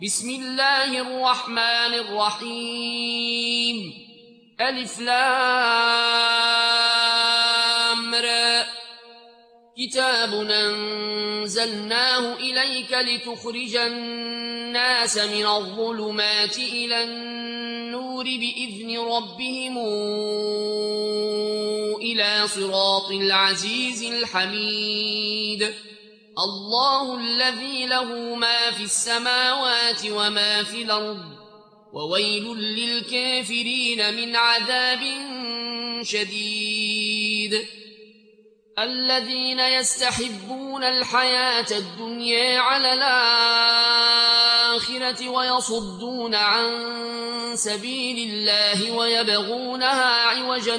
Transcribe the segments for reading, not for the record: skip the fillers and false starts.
بسم الله الرحمن الرحيم ألف لام را كتاب أنزلناه إليك لتخرج الناس من الظلمات إلى النور بإذن ربهم إلى صراط العزيز الحميد الله الذي له ما في السماوات وما في الأرض وويل للكافرين من عذاب شديد الذين يستحبون الحياة الدنيا على الآخرة ويصدون عن سبيل الله ويبغونها عوجا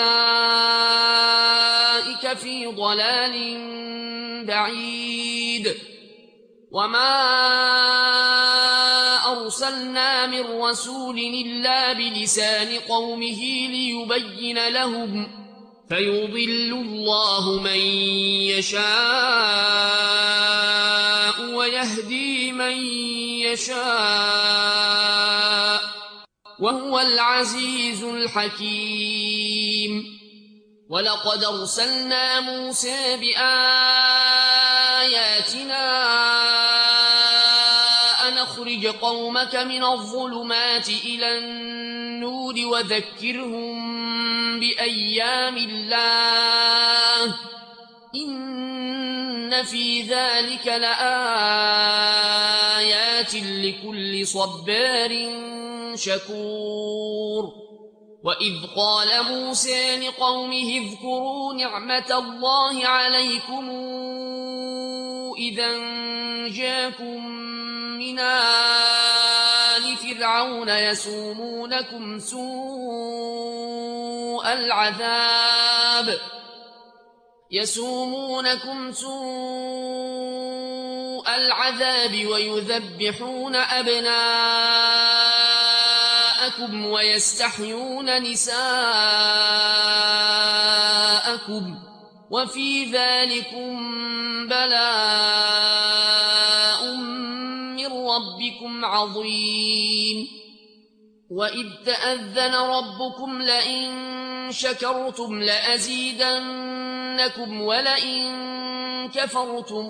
أولئك في ضلال بعيد وما أرسلنا من رسول إلا بلسان قومه ليبين لهم فيضل الله من يشاء ويهدي من يشاء وهو العزيز الحكيم ولقد أرسلنا موسى بآياتنا أن أخرج قومك من الظلمات إلى النور وذكرهم بأيام الله إن في ذلك لآيات لكل صبار شكور وإذ قال موسى لقومه اذكروا نعمة الله عليكم إذا جاءكم من آل فرعون يسومونكم سوء العذاب ويذبحون أبناءكم ويستحيون نساءكم وفي ذلكم بلاء من ربكم عظيم وإذ تأذن ربكم لئن شكرتم لأزيدنكم ولئن كفرتم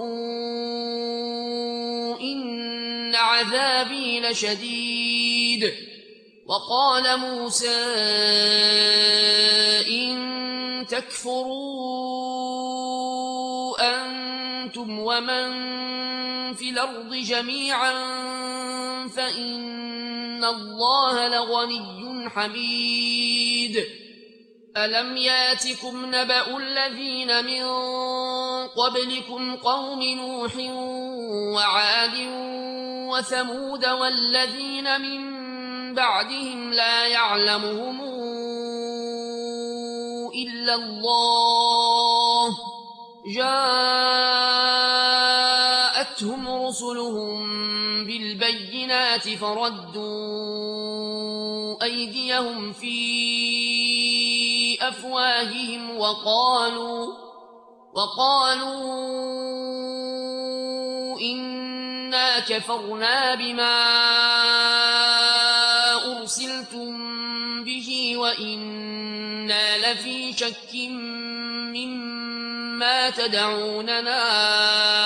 إن عذابي لشديد وقال موسى إن تكفروا أنتم ومن في الأرض جميعا فإن الله لغني حميد ألم ياتكم نبأ الذين من قبلكم قوم نوح وعاد وثمود والذين من بعدهم لا يعلمهم إلا الله جاءتهم رسلهم بالبينات فردوا أيديهم في أفواههم وقالوا إنا كفرنا بما أرسلتم به وإنا لفي شك مما تدعوننا